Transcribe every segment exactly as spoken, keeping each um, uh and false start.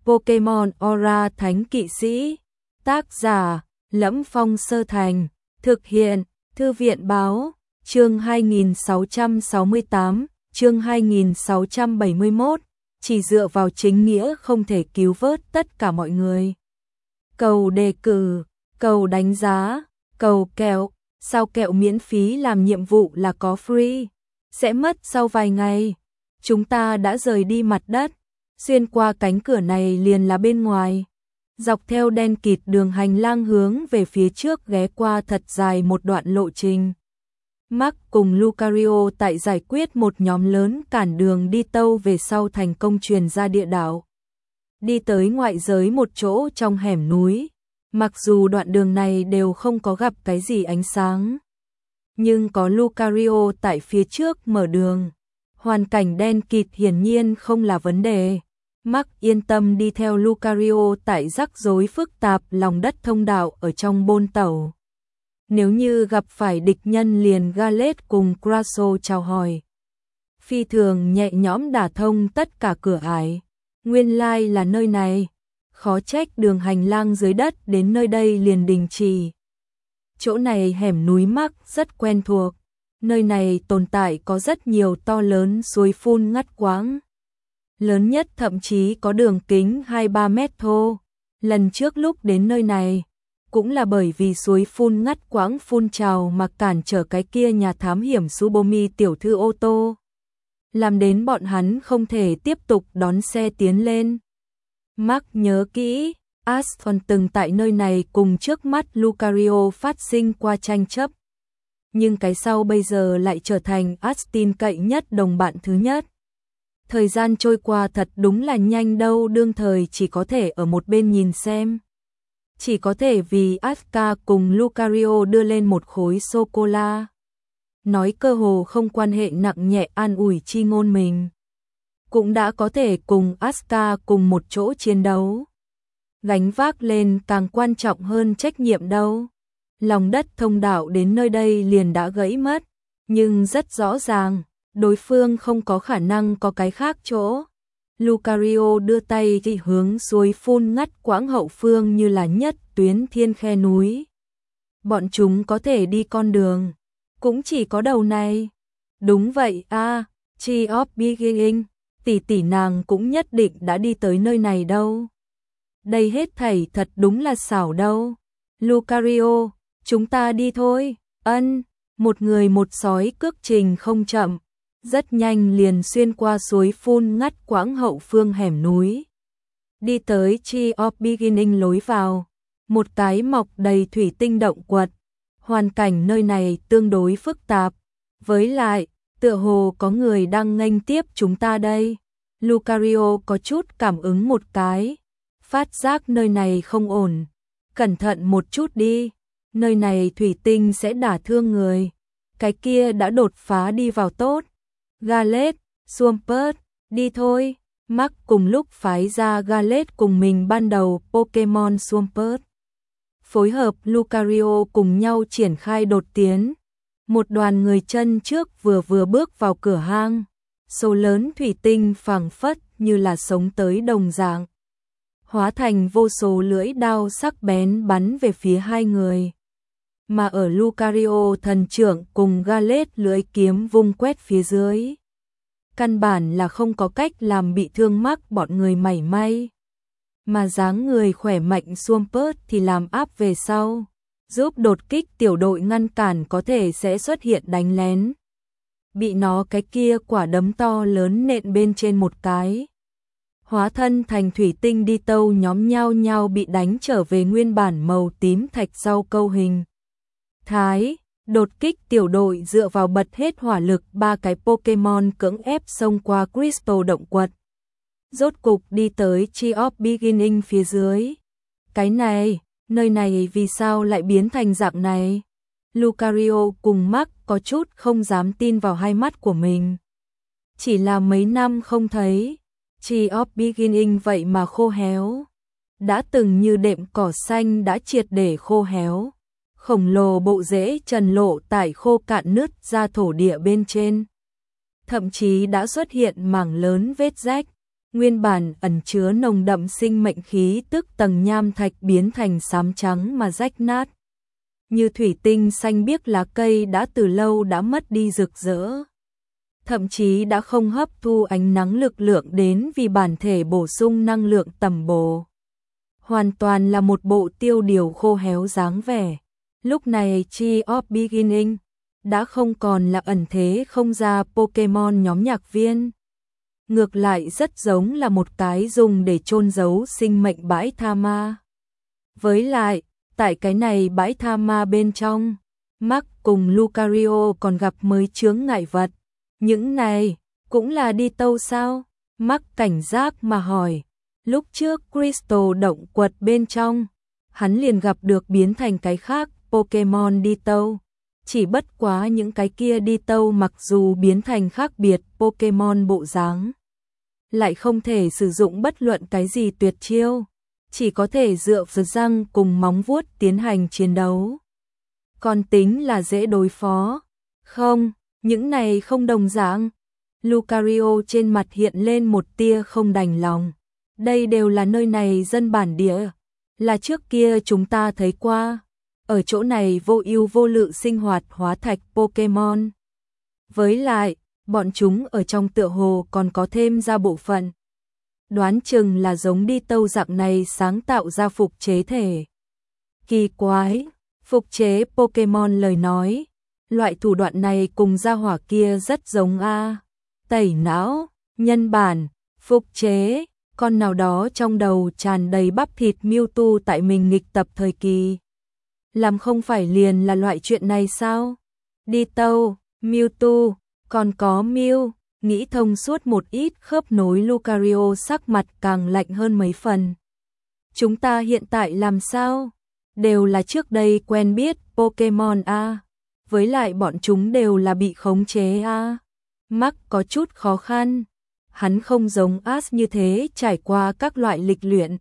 Pokemon Aura Thánh Kỵ Sĩ. Tác giả: Lẫm Phong Sơ Thành. Thực hiện: Thư viện báo. Chương hai nghìn sáu trăm sáu mươi tám, chương hai nghìn sáu trăm bảy mươi mốt. Chỉ dựa vào chính nghĩa không thể cứu vớt tất cả mọi người. Cầu đề cử, cầu đánh giá, cầu kẹo. Sao kẹo miễn phí làm nhiệm vụ là có free? Sẽ mất sau vài ngày. Chúng ta đã rời đi mặt đất. Xuyên qua cánh cửa này liền là bên ngoài. Dọc theo đen kịt đường hành lang hướng về phía trước ghé qua thật dài một đoạn lộ trình. Mark cùng Lucario tại giải quyết một nhóm lớn cản đường đi tâu về sau thành công truyền ra địa đạo. Đi tới ngoại giới một chỗ trong hẻm núi. Mặc dù đoạn đường này đều không có gặp cái gì ánh sáng, nhưng có Lucario tại phía trước mở đường. Hoàn cảnh đen kịt hiển nhiên không là vấn đề. Mark yên tâm đi theo Lucario tại rắc rối phức tạp lòng đất thông đạo ở trong bôn tẩu. Nếu như gặp phải địch nhân liền Gallade cùng Crasso chào hỏi. Phi thường nhẹ nhõm đả thông tất cả cửa ải. Nguyên lai là nơi này. Khó trách đường hành lang dưới đất đến nơi đây liền đình chỉ. Chỗ này hẻm núi Mark rất quen thuộc. Nơi này tồn tại có rất nhiều to lớn suối phun ngắt quãng. Lớn nhất thậm chí có đường kính hai ba mét thô. Lần trước lúc đến nơi này, cũng là bởi vì suối phun ngắt quãng phun trào mà cản trở cái kia nhà thám hiểm Tsubomi tiểu thư ô tô. Làm đến bọn hắn không thể tiếp tục đón xe tiến lên. Mark nhớ kỹ, Aston từng tại nơi này cùng trước mắt Lucario phát sinh qua tranh chấp. Nhưng cái sau bây giờ lại trở thành Astin cậy nhất đồng bạn thứ nhất. Thời gian trôi qua thật đúng là nhanh đâu, đương thời chỉ có thể ở một bên nhìn xem. Chỉ có thể vì Aska cùng Lucario đưa lên một khối sô-cô-la. Nói cơ hồ không quan hệ nặng nhẹ an ủi chi ngôn mình. Cũng đã có thể cùng Aska cùng một chỗ chiến đấu. Gánh vác lên càng quan trọng hơn trách nhiệm đâu. Lòng đất thông đạo đến nơi đây liền đã gãy mất. Nhưng rất rõ ràng, đối phương không có khả năng có cái khác chỗ. Lucario đưa tay chỉ hướng suối phun ngắt quãng hậu phương như là nhất tuyến thiên khe núi. Bọn chúng có thể đi con đường. Cũng chỉ có đầu này. Đúng vậy a à, Tree of Beginning. Tỷ tỷ nàng cũng nhất định đã đi tới nơi này đâu. Đây hết thảy thật đúng là xảo đâu. Lucario, chúng ta đi thôi. Ân, một người một sói cước trình không chậm. Rất nhanh liền xuyên qua suối phun ngắt quãng hậu phương hẻm núi. Đi tới Tree of Beginning lối vào. Một cái mọc đầy thủy tinh động quật. Hoàn cảnh nơi này tương đối phức tạp. Với lại, tựa hồ có người đang nghênh tiếp chúng ta đây. Lucario có chút cảm ứng một cái. Phát giác nơi này không ổn. Cẩn thận một chút đi. Nơi này thủy tinh sẽ đả thương người. Cái kia đã đột phá đi vào tốt. Gallade, Swampert, đi thôi. Mark cùng lúc phái ra Gallade cùng mình ban đầu Pokemon Swampert. Phối hợp Lucario cùng nhau triển khai đột tiến. Một đoàn người chân trước vừa vừa bước vào cửa hang. Số lớn thủy tinh phảng phất như là sống tới đồng dạng. Hóa thành vô số lưỡi đao sắc bén bắn về phía hai người. Mà ở Lucario thần trưởng cùng Gallade lưỡi kiếm vung quét phía dưới. Căn bản là không có cách làm bị thương Mark bọn người mảy may. Mà dáng người khỏe mạnh Swampert thì làm áp về sau. Giúp đột kích tiểu đội ngăn cản có thể sẽ xuất hiện đánh lén. Bị nó cái kia quả đấm to lớn nện bên trên một cái. Hóa thân thành thủy tinh đi tâu nhóm nhau nhau bị đánh trở về nguyên bản màu tím thạch rau câu hình. Thái, đột kích tiểu đội dựa vào bật hết hỏa lực ba cái Pokemon cưỡng ép xông qua Crystal động quật. Rốt cục đi tới Tree of Beginning phía dưới. Cái này, nơi này vì sao lại biến thành dạng này? Lucario cùng Mark có chút không dám tin vào hai mắt của mình. Chỉ là mấy năm không thấy, Tree of Beginning vậy mà khô héo. Đã từng như đệm cỏ xanh đã triệt để khô héo. Khổng lồ bộ rễ trần lộ tại khô cạn nứt ra thổ địa bên trên. Thậm chí đã xuất hiện mảng lớn vết rách. Nguyên bản ẩn chứa nồng đậm sinh mệnh khí tức tầng nham thạch biến thành xám trắng mà rách nát. Như thủy tinh xanh biếc lá cây đã từ lâu đã mất đi rực rỡ. Thậm chí đã không hấp thu ánh nắng lực lượng đến vì bản thể bổ sung năng lượng tầm bổ. Hoàn toàn là một bộ tiêu điều khô héo dáng vẻ. Lúc này Tree of Beginning đã không còn là ẩn thế không ra Pokemon nhóm nhạc viên. Ngược lại rất giống là một cái dùng để chôn giấu sinh mệnh bãi tha ma. Với lại, tại cái này bãi tha ma bên trong, Mark cùng Lucario còn gặp mới chướng ngại vật. Những này, cũng là đi tâu sao? Mark cảnh giác mà hỏi. Lúc trước Crystal động quật bên trong, hắn liền gặp được biến thành cái khác Pokemon đi tâu. Chỉ bất quá những cái kia đi tâu mặc dù biến thành khác biệt Pokemon bộ dáng, lại không thể sử dụng bất luận cái gì tuyệt chiêu, chỉ có thể dựa vào răng cùng móng vuốt tiến hành chiến đấu. Còn tính là dễ đối phó. Không, những này không đồng dạng. Lucario trên mặt hiện lên một tia không đành lòng. Đây đều là nơi này dân bản địa, là trước kia chúng ta thấy qua. Ở chỗ này vô ưu vô lự sinh hoạt hóa thạch Pokemon. Với lại, bọn chúng ở trong tựa hồ còn có thêm ra bộ phận. Đoán chừng là giống đi tâu dạng này sáng tạo ra phục chế thể. Kỳ quái, phục chế Pokemon lời nói. Loại thủ đoạn này cùng gia hỏa kia rất giống a. Tẩy não, nhân bản, phục chế, con nào đó trong đầu tràn đầy bắp thịt Mewtwo tại mình nghịch tập thời kỳ. Làm không phải liền là loại chuyện này sao? Đi tâu, Mewtwo, còn có Mew, nghĩ thông suốt một ít khớp nối Lucario sắc mặt càng lạnh hơn mấy phần. Chúng ta hiện tại làm sao? Đều là trước đây quen biết Pokemon a. Với lại bọn chúng đều là bị khống chế a. Mark có chút khó khăn. Hắn không giống Ash như thế trải qua các loại lịch luyện.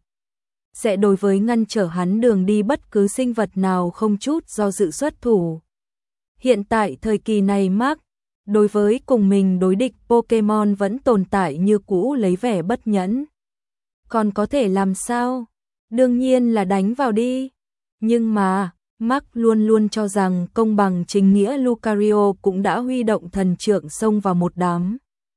Sẽ đối với ngăn trở hắn đường đi bất cứ sinh vật nào không chút do dự xuất thủ. Hiện tại thời kỳ này Mark, đối với cùng mình đối địch Pokemon vẫn tồn tại như cũ lấy vẻ bất nhẫn. Còn có thể làm sao? Đương nhiên là đánh vào đi. Nhưng mà, Mark luôn luôn cho rằng công bằng chính nghĩa Lucario cũng đã huy động thần trượng xông vào một đám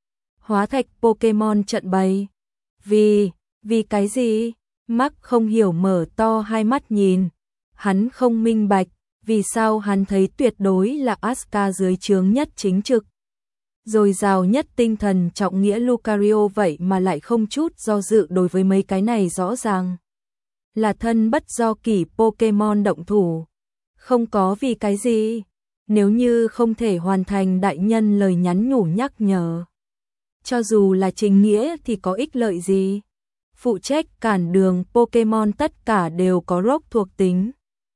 hóa thạch Pokemon trận bày. Vì, vì cái gì? Mark không hiểu mở to hai mắt nhìn. Hắn không minh bạch, vì sao hắn thấy tuyệt đối là Asuka dưới trướng nhất chính trực. Rồi rào nhất tinh thần trọng nghĩa Lucario vậy mà lại không chút do dự đối với mấy cái này rõ ràng. Là thân bất do kỷ Pokemon động thủ. Không có vì cái gì. Nếu như không thể hoàn thành đại nhân lời nhắn nhủ nhắc nhở. Cho dù là chính nghĩa thì có ích lợi gì? Phụ trách cản đường Pokemon tất cả đều có rock thuộc tính.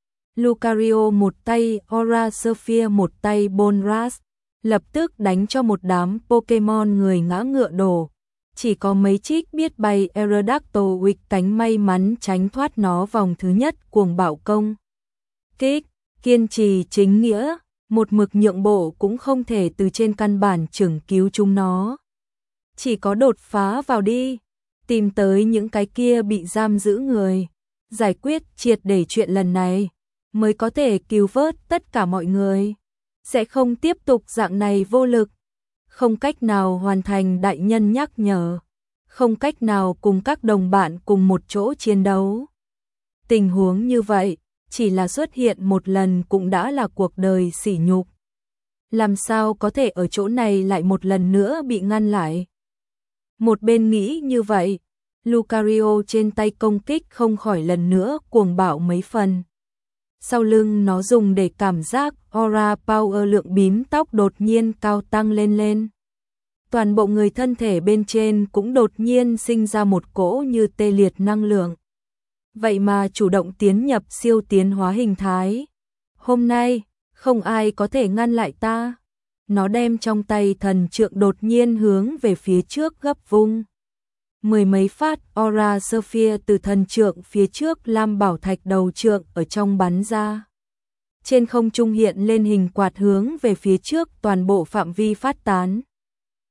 Lucario một tay Aura Sphere một tay Bonras, lập tức đánh cho một đám Pokemon người ngã ngựa đổ. Chỉ có mấy chiếc biết bay Aerodactyl cánh may mắn tránh thoát nó vòng thứ nhất cuồng bạo công. Kích, kiên trì chính nghĩa, một mực nhượng bộ cũng không thể từ trên căn bản chừng cứu chúng nó. Chỉ có đột phá vào đi, tìm tới những cái kia bị giam giữ người, giải quyết triệt để chuyện lần này, mới có thể cứu vớt tất cả mọi người. Sẽ không tiếp tục dạng này vô lực, không cách nào hoàn thành đại nhân nhắc nhở, không cách nào cùng các đồng bạn cùng một chỗ chiến đấu. Tình huống như vậy, chỉ là xuất hiện một lần cũng đã là cuộc đời sỉ nhục. Làm sao có thể ở chỗ này lại một lần nữa bị ngăn lại? Một bên nghĩ như vậy, Lucario trên tay công kích không khỏi lần nữa cuồng bạo mấy phần. Sau lưng nó dùng để cảm giác aura power lượng bím tóc đột nhiên cao tăng lên lên. Toàn bộ người thân thể bên trên cũng đột nhiên sinh ra một cỗ như tê liệt năng lượng. Vậy mà chủ động tiến nhập siêu tiến hóa hình thái. Hôm nay, không ai có thể ngăn lại ta. Nó đem trong tay thần trượng đột nhiên hướng về phía trước gấp vung. Mười mấy phát Aura Sphere từ thần trượng phía trước lam bảo thạch đầu trượng ở trong bắn ra. Trên không trung hiện lên hình quạt hướng về phía trước toàn bộ phạm vi phát tán.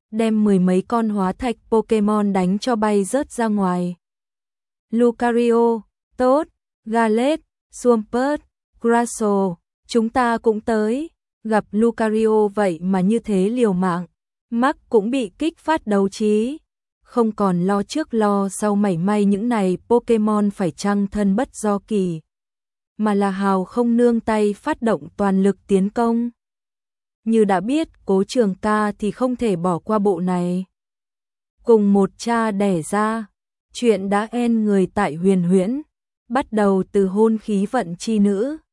đem mười mấy con hóa thạch Pokemon đánh cho bay rớt ra ngoài. Lucario, tốt, Gallet, Swampert, Grasso, chúng ta cũng tới. Gặp Lucario vậy mà như thế liều mạng, Mark cũng bị kích phát đấu trí. Không còn lo trước lo sau mảy may những này Pokemon phải chăng thân bất do kỳ, mà là hào không nương tay phát động toàn lực tiến công. Như đã biết Cố Trường Ca thì không thể bỏ qua bộ này. Cùng một cha đẻ ra, chuyện đã en người tại Huyền Huyễn, bắt đầu từ hôn khí vận chi nữ.